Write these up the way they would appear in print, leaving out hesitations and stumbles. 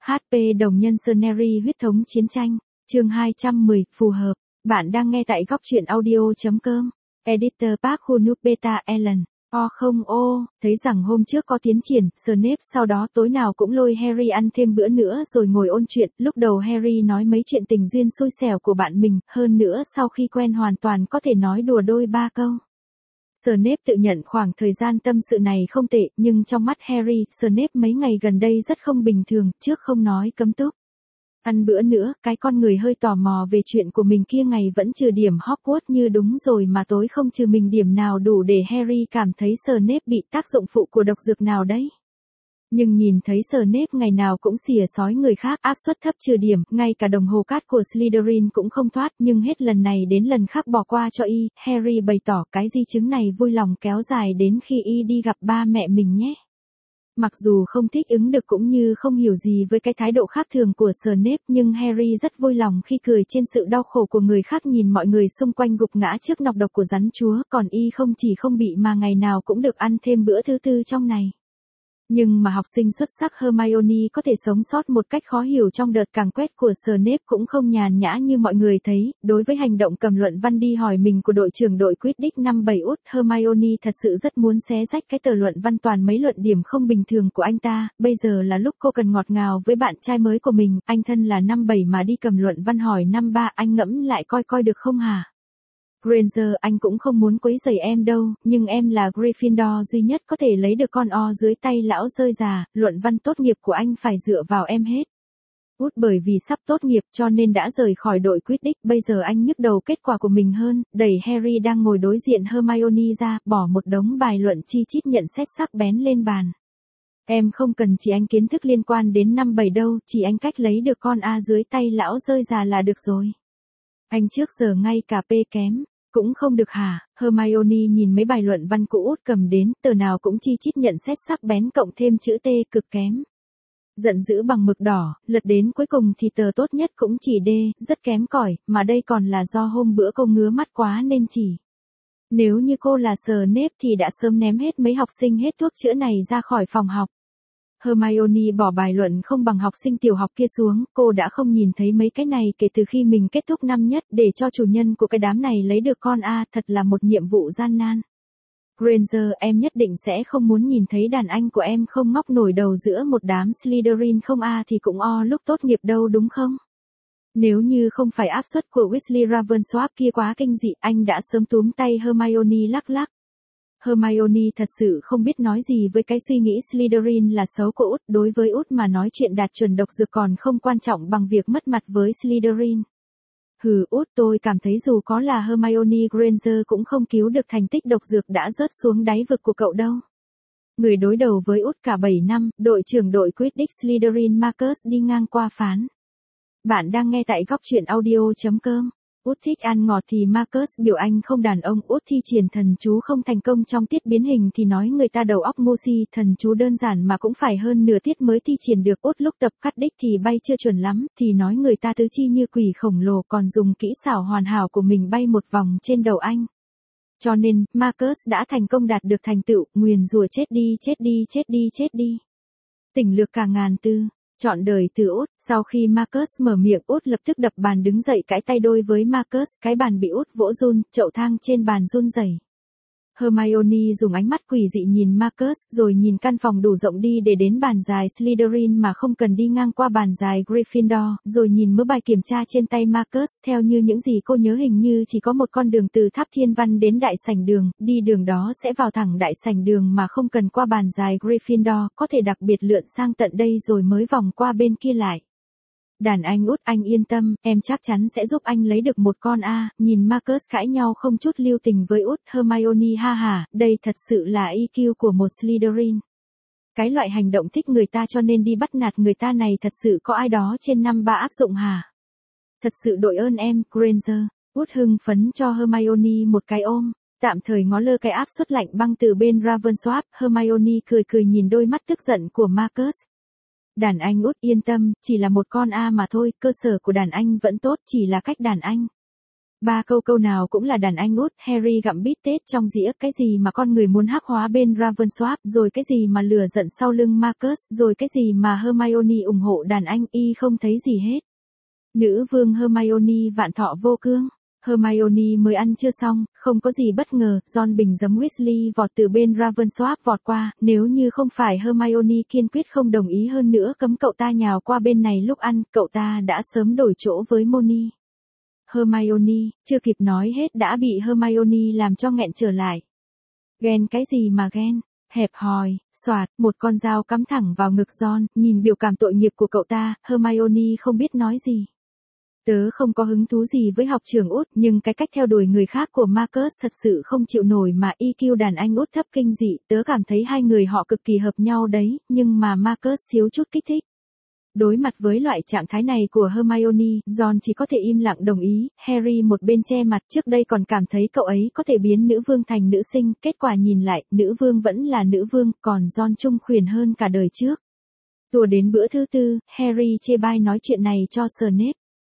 HP đồng nhân Scenery huyết thống chiến tranh, chương 210, phù hợp. Bạn đang nghe tại góc truyện audio.com. Editor Park Hun-nup Beta Ellen. Thấy rằng hôm trước có tiến triển, Snape sau đó tối nào cũng lôi Harry ăn thêm bữa nữa rồi ngồi ôn chuyện. Lúc đầu Harry nói mấy chuyện tình duyên xui xẻo của bạn mình, hơn nữa sau khi quen hoàn toàn có thể nói đùa đôi ba câu. Snape tự nhận khoảng thời gian tâm sự này không tệ, nhưng trong mắt Harry, Snape mấy ngày gần đây rất không bình thường, trước không nói cấm túc. Ăn bữa nữa, cái con người hơi tò mò về chuyện của mình kia ngày vẫn trừ điểm Hogwarts như đúng rồi mà tối không trừ mình điểm nào đủ để Harry cảm thấy Snape bị tác dụng phụ của độc dược nào đấy. Nhưng nhìn thấy Snape ngày nào cũng xỉa xói người khác, áp suất thấp trừ điểm, ngay cả đồng hồ cát của Slytherin cũng không thoát, nhưng hết lần này đến lần khác bỏ qua cho y. Harry bày tỏ cái di chứng này vui lòng kéo dài đến khi y đi gặp ba mẹ mình nhé. Mặc dù không thích ứng được cũng như không hiểu gì với cái thái độ khác thường của Snape, nhưng Harry rất vui lòng khi cười trên sự đau khổ của người khác, nhìn mọi người xung quanh gục ngã trước nọc độc của rắn chúa, còn y không chỉ không bị mà ngày nào cũng được ăn thêm bữa thứ tư trong ngày. Nhưng mà học sinh xuất sắc Hermione có thể sống sót một cách khó hiểu trong đợt càn quét của Snape cũng không nhàn nhã như mọi người thấy. Đối với hành động cầm luận văn đi hỏi mình của đội trưởng đội Quidditch năm 7 út, Hermione thật sự rất muốn xé rách cái tờ luận văn toàn mấy luận điểm không bình thường của anh ta. Bây giờ là lúc cô cần ngọt ngào với bạn trai mới của mình. Anh thân là năm 7 mà đi cầm luận văn hỏi năm 3, anh ngẫm lại coi được không hả? Granger, anh cũng không muốn quấy rầy em đâu, nhưng em là Gryffindor duy nhất có thể lấy được con o dưới tay lão rơi già, luận văn tốt nghiệp của anh phải dựa vào em hết. Út bởi vì sắp tốt nghiệp cho nên đã rời khỏi đội Quidditch, bây giờ anh nhức đầu kết quả của mình hơn, đẩy Harry đang ngồi đối diện Hermione ra, bỏ một đống bài luận chi chít nhận xét sắc bén lên bàn. Em không cần chỉ anh kiến thức liên quan đến năm 7 đâu, chỉ anh cách lấy được con A dưới tay lão rơi già là được rồi. Anh trước giờ ngay cả P kém. Cũng không được hả? Hermione nhìn mấy bài luận văn cũ út cầm đến, tờ nào cũng chi chít nhận xét sắc bén cộng thêm chữ T cực kém. Giận dữ bằng mực đỏ, lật đến cuối cùng thì tờ tốt nhất cũng chỉ D, rất kém cỏi, mà đây còn là do hôm bữa cô ngứa mắt quá nên chỉ. Nếu như cô là Snape thì đã sớm ném hết mấy học sinh hết thuốc chữa này ra khỏi phòng học. Hermione bỏ bài luận không bằng học sinh tiểu học kia xuống, cô đã không nhìn thấy mấy cái này kể từ khi mình kết thúc năm nhất, để cho chủ nhân của cái đám này lấy được con A thật là một nhiệm vụ gian nan. Granger, em nhất định sẽ không muốn nhìn thấy đàn anh của em không ngóc nổi đầu giữa một đám Slytherin không A thì cũng O lúc tốt nghiệp đâu đúng không? Nếu như không phải áp suất của Weasley Ravensworth kia quá kinh dị, anh đã sớm túm tay Hermione lắc lắc. Hermione thật sự không biết nói gì với cái suy nghĩ Slytherin là xấu của út. Đối với út mà nói chuyện đạt chuẩn độc dược còn không quan trọng bằng việc mất mặt với Slytherin. Hừ út, tôi cảm thấy dù có là Hermione Granger cũng không cứu được thành tích độc dược đã rớt xuống đáy vực của cậu đâu. Người đối đầu với út cả 7 năm, đội trưởng đội Quidditch Slytherin Marcus đi ngang qua phán. Bạn đang nghe tại góc truyện audio.com. Út thích ăn ngọt thì Marcus biểu anh không đàn ông. Út thi triển thần chú không thành công trong tiết biến hình thì nói người ta đầu óc ngu si. Thần chú đơn giản mà cũng phải hơn nửa tiết mới thi triển được. Út lúc tập cắt đích thì bay chưa chuẩn lắm, thì nói người ta tứ chi như quỷ khổng lồ, còn dùng kỹ xảo hoàn hảo của mình bay một vòng trên đầu anh. Cho nên, Marcus đã thành công đạt được thành tựu, nguyền rủa chết đi chết đi chết đi chết đi. Tỉnh lược cả ngàn tư. Chọn đời từ út. Sau khi Marcus mở miệng, út lập tức đập bàn đứng dậy cãi tay đôi với Marcus, cái bàn bị út vỗ run, chậu thang trên bàn run rẩy. Hermione dùng ánh mắt quỷ dị nhìn Marcus, rồi nhìn căn phòng đủ rộng đi để đến bàn dài Slytherin mà không cần đi ngang qua bàn dài Gryffindor, rồi nhìn mớ bài kiểm tra trên tay Marcus, theo như những gì cô nhớ hình như chỉ có một con đường từ tháp thiên văn đến đại sảnh đường, đi đường đó sẽ vào thẳng đại sảnh đường mà không cần qua bàn dài Gryffindor, có thể đặc biệt lượn sang tận đây rồi mới vòng qua bên kia lại. Đàn anh út, anh yên tâm, em chắc chắn sẽ giúp anh lấy được một con A. Nhìn Marcus cãi nhau không chút lưu tình với út, Hermione ha hả, đây thật sự là EQ của một Slytherin. Cái loại hành động thích người ta cho nên đi bắt nạt người ta này thật sự có ai đó trên năm 3 áp dụng hả? Thật sự đội ơn em, Granger. Út hưng phấn cho Hermione một cái ôm. Tạm thời ngó lơ cái áp suất lạnh băng từ bên Ravensworth, Hermione cười nhìn đôi mắt tức giận của Marcus. Đàn anh út yên tâm, chỉ là một con A mà thôi, cơ sở của đàn anh vẫn tốt, chỉ là cách đàn anh. Ba câu nào cũng là đàn anh út, Harry gặm bít tết trong dĩa, cái gì mà con người muốn hắc hóa bên Ravensworth, rồi cái gì mà lừa giận sau lưng Marcus, rồi cái gì mà Hermione ủng hộ đàn anh, y không thấy gì hết. Nữ vương Hermione vạn thọ vô cương. Hermione mới ăn chưa xong, không có gì bất ngờ, Ron bình giấm Weasley vọt từ bên Ravensworth vọt qua, nếu như không phải Hermione kiên quyết không đồng ý hơn nữa cấm cậu ta nhào qua bên này lúc ăn, cậu ta đã sớm đổi chỗ với Moni. Hermione, chưa kịp nói hết đã bị Hermione làm cho nghẹn trở lại. Ghen cái gì mà ghen, hẹp hòi, xoạt, một con dao cắm thẳng vào ngực Ron, nhìn biểu cảm tội nghiệp của cậu ta, Hermione không biết nói gì. Tớ không có hứng thú gì với học trường út, nhưng cái cách theo đuổi người khác của Marcus thật sự không chịu nổi mà EQ đàn anh út thấp kinh dị, tớ cảm thấy hai người họ cực kỳ hợp nhau đấy, nhưng mà Marcus xíu chút kích thích. Đối mặt với loại trạng thái này của Hermione, Ron chỉ có thể im lặng đồng ý, Harry một bên che mặt, trước đây còn cảm thấy cậu ấy có thể biến nữ vương thành nữ sinh, kết quả nhìn lại, nữ vương vẫn là nữ vương, còn Ron trung khuyển hơn cả đời trước. Tùa đến bữa thứ tư, Harry chê bai nói chuyện này cho Snape.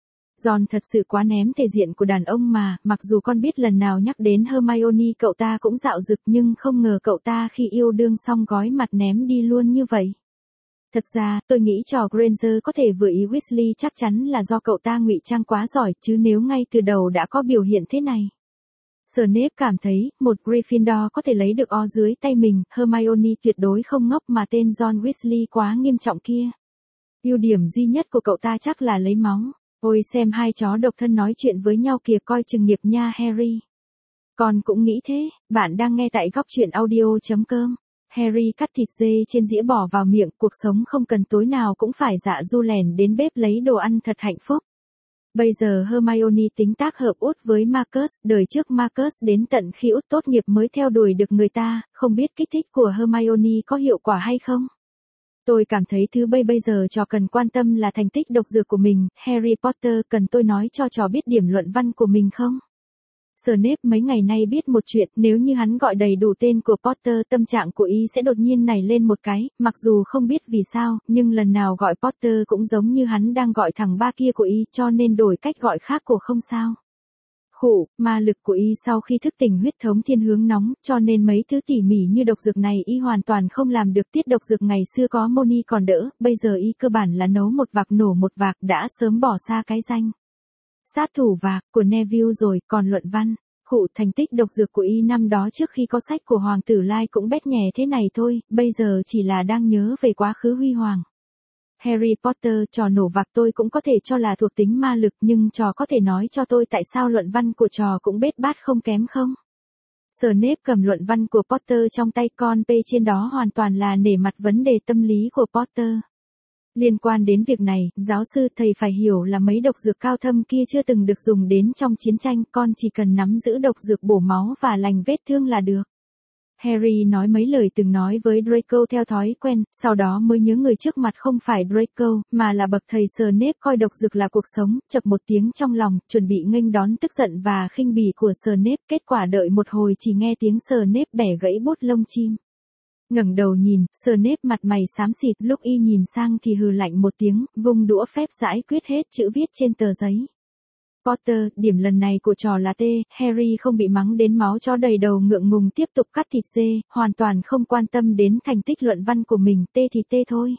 Ron thật sự quá ném thể diện của đàn ông mà, mặc dù con biết lần nào nhắc đến Hermione cậu ta cũng dạo dực nhưng không ngờ cậu ta khi yêu đương xong gói mặt ném đi luôn như vậy. Thật ra, tôi nghĩ trò Granger có thể vừa ý Weasley chắc chắn là do cậu ta ngụy trang quá giỏi, chứ nếu ngay từ đầu đã có biểu hiện thế này. Snape cảm thấy, một Gryffindor có thể lấy được O dưới tay mình, Hermione tuyệt đối không ngốc mà tên John Weasley quá nghiêm trọng kia. Ưu điểm duy nhất của cậu ta chắc là lấy máu. Ôi xem hai chó độc thân nói chuyện với nhau kìa, coi chừng nghiệp nha Harry. Con cũng nghĩ thế, bạn đang nghe tại góc truyện audio.com. Harry cắt thịt dê trên dĩa bỏ vào miệng, cuộc sống không cần tối nào cũng phải dạ du lèn đến bếp lấy đồ ăn thật hạnh phúc. Bây giờ Hermione tính tác hợp út với Marcus, đời trước Marcus đến tận khi út tốt nghiệp mới theo đuổi được người ta, không biết kích thích của Hermione có hiệu quả hay không? Tôi cảm thấy thứ bây giờ trò cần quan tâm là thành tích độc dược của mình, Harry Potter cần tôi nói cho trò biết điểm luận văn của mình không? Snape mấy ngày nay biết một chuyện, nếu như hắn gọi đầy đủ tên của Potter tâm trạng của y sẽ đột nhiên nảy lên một cái, mặc dù không biết vì sao, nhưng lần nào gọi Potter cũng giống như hắn đang gọi thằng ba kia của y, cho nên đổi cách gọi khác của không sao. Khụ, ma lực của y sau khi thức tỉnh huyết thống thiên hướng nóng, cho nên mấy thứ tỉ mỉ như độc dược này y hoàn toàn không làm được. Tiết độc dược ngày xưa có Moni còn đỡ, bây giờ y cơ bản là nấu một vạc nổ một vạc, đã sớm bỏ xa cái danh sát thủ vạc của Neville rồi, còn luận văn. Khụ, thành tích độc dược của y năm đó trước khi có sách của Hoàng tử Lai cũng bét nhè thế này thôi, bây giờ chỉ là đang nhớ về quá khứ huy hoàng. Harry Potter, trò nổ vạc tôi cũng có thể cho là thuộc tính ma lực, nhưng trò có thể nói cho tôi tại sao luận văn của trò cũng bết bát không kém không? Snape cầm luận văn của Potter trong tay, con P trên đó hoàn toàn là nể mặt vấn đề tâm lý của Potter. Liên quan đến việc này, giáo sư thầy phải hiểu là mấy độc dược cao thâm kia chưa từng được dùng đến trong chiến tranh, con chỉ cần nắm giữ độc dược bổ máu và lành vết thương là được. Harry nói mấy lời từng nói với Draco theo thói quen, sau đó mới nhớ người trước mặt không phải Draco, mà là bậc thầy Snape coi độc dược là cuộc sống, chập một tiếng trong lòng, chuẩn bị nghênh đón tức giận và khinh bỉ của Snape, kết quả đợi một hồi chỉ nghe tiếng Snape bẻ gãy bút lông chim. Ngẩng đầu nhìn, Snape mặt mày xám xịt, lúc y nhìn sang thì hừ lạnh một tiếng, vung đũa phép giải quyết hết chữ viết trên tờ giấy. Potter, điểm lần này của trò là T, Harry không bị mắng đến máu chó đầy đầu ngượng ngùng tiếp tục cắt thịt dê, hoàn toàn không quan tâm đến thành tích luận văn của mình, T thì T thôi.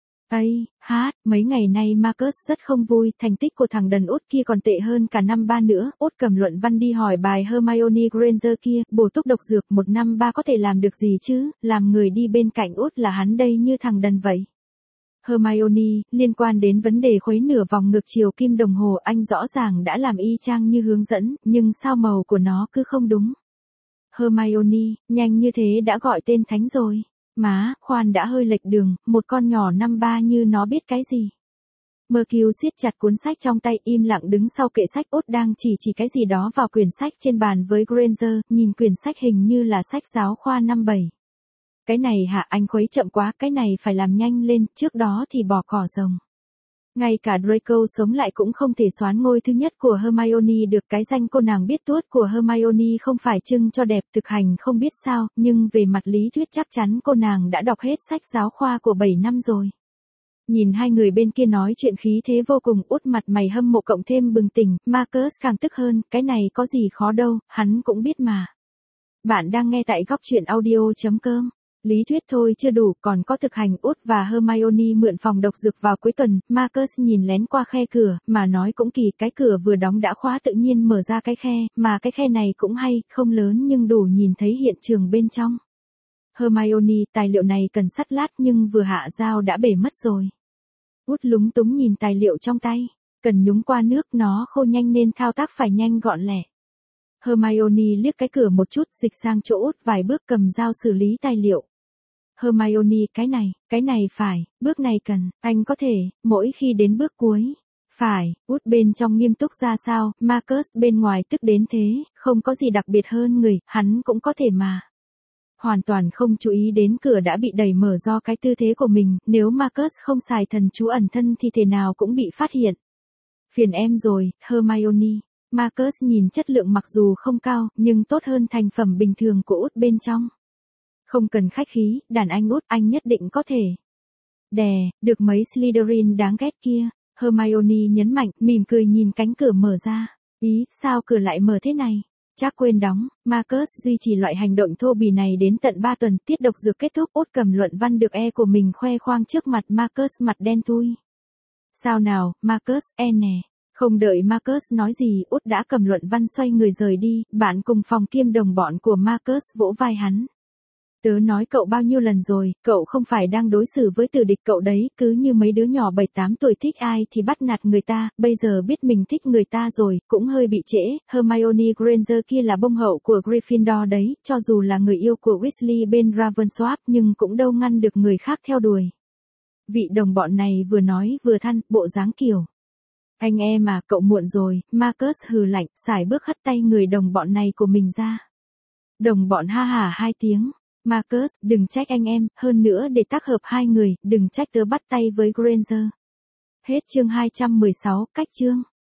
Mấy ngày nay Marcus rất không vui, thành tích của thằng đần út kia còn tệ hơn cả năm ba nữa, út cầm luận văn đi hỏi bài Hermione Granger kia, bổ túc độc dược 1 năm 3 có thể làm được gì chứ, làm người đi bên cạnh út là hắn đây như thằng đần vậy. Hermione, liên quan đến vấn đề khuấy nửa vòng ngược chiều kim đồng hồ anh rõ ràng đã làm y chang như hướng dẫn, nhưng sao màu của nó cứ không đúng. Hermione, nhanh như thế đã gọi tên thánh rồi. Má, khoan đã hơi lệch đường, một con nhỏ năm ba như nó biết cái gì. Mercure siết chặt cuốn sách trong tay, im lặng đứng sau kệ sách, út đang chỉ cái gì đó vào quyển sách trên bàn với Granger, nhìn quyển sách hình như là sách giáo khoa năm 7. Cái này hả, anh khuấy chậm quá, cái này phải làm nhanh lên, trước đó thì bỏ cỏ rồng. Ngay cả Draco sống lại cũng không thể soán ngôi thứ nhất của Hermione được, cái danh cô nàng biết tuốt của Hermione không phải trưng cho đẹp thực hành không biết sao, nhưng về mặt lý thuyết chắc chắn cô nàng đã đọc hết sách giáo khoa của 7 năm rồi. Nhìn hai người bên kia nói chuyện khí thế vô cùng, út mặt mày hâm mộ cộng thêm bừng tỉnh, Marcus càng tức hơn, cái này có gì khó đâu, hắn cũng biết mà. Bạn đang nghe tại góc truyện audio.com. Lý thuyết thôi chưa đủ, còn có thực hành. Út và Hermione mượn phòng độc dược vào cuối tuần, Marcus nhìn lén qua khe cửa, mà nói cũng kỳ, cái cửa vừa đóng đã khóa tự nhiên mở ra cái khe, mà cái khe này cũng hay, không lớn nhưng đủ nhìn thấy hiện trường bên trong. Hermione, tài liệu này cần sắt lát nhưng vừa hạ dao đã bể mất rồi. Út lúng túng nhìn tài liệu trong tay, cần nhúng qua nước, nó khô nhanh nên thao tác phải nhanh gọn lẹ. Hermione liếc cái cửa một chút, dịch sang chỗ Út vài bước, cầm dao xử lý tài liệu. Hermione, cái này phải, bước này cần, anh có thể, mỗi khi đến bước cuối. Phải, Út bên trong nghiêm túc ra sao, Marcus bên ngoài tức đến thế, không có gì đặc biệt hơn người, hắn cũng có thể mà. Hoàn toàn không chú ý đến cửa đã bị đẩy mở do cái tư thế của mình, nếu Marcus không xài thần chú ẩn thân thì thể nào cũng bị phát hiện. Phiền em rồi, Hermione. Marcus nhìn chất lượng mặc dù không cao, nhưng tốt hơn thành phẩm bình thường của Út bên trong. Không cần khách khí, đàn anh Út, anh nhất định có thể. Đè, được mấy Slytherin đáng ghét kia. Hermione nhấn mạnh, mỉm cười nhìn cánh cửa mở ra. Ý, sao cửa lại mở thế này? Chắc quên đóng. Marcus duy trì loại hành động thô bỉ này đến tận 3 tuần, tiết độc dược kết thúc, Út cầm luận văn được E của mình khoe khoang trước mặt Marcus, mặt đen thui. Sao nào, Marcus, E nè. Không đợi Marcus nói gì, Út đã cầm luận văn xoay người rời đi, bạn cùng phòng kiêm đồng bọn của Marcus vỗ vai hắn. Tớ nói cậu bao nhiêu lần rồi, cậu không phải đang đối xử với tử địch cậu đấy, cứ như mấy đứa nhỏ 7-8 tuổi thích ai thì bắt nạt người ta, bây giờ biết mình thích người ta rồi, cũng hơi bị trễ. Hermione Granger kia là bông hậu của Gryffindor đấy, cho dù là người yêu của Weasley bên Ravensworth nhưng cũng đâu ngăn được người khác theo đuổi. Vị đồng bọn này vừa nói vừa than, bộ dáng kiểu. Anh em mà, cậu muộn rồi, Marcus hừ lạnh, sải bước hất tay người đồng bọn này của mình ra. Đồng bọn ha hả 2 tiếng. Marcus, đừng trách anh em, hơn nữa để tác hợp hai người, đừng trách tớ bắt tay với Granger. Hết chương 216, cách chương.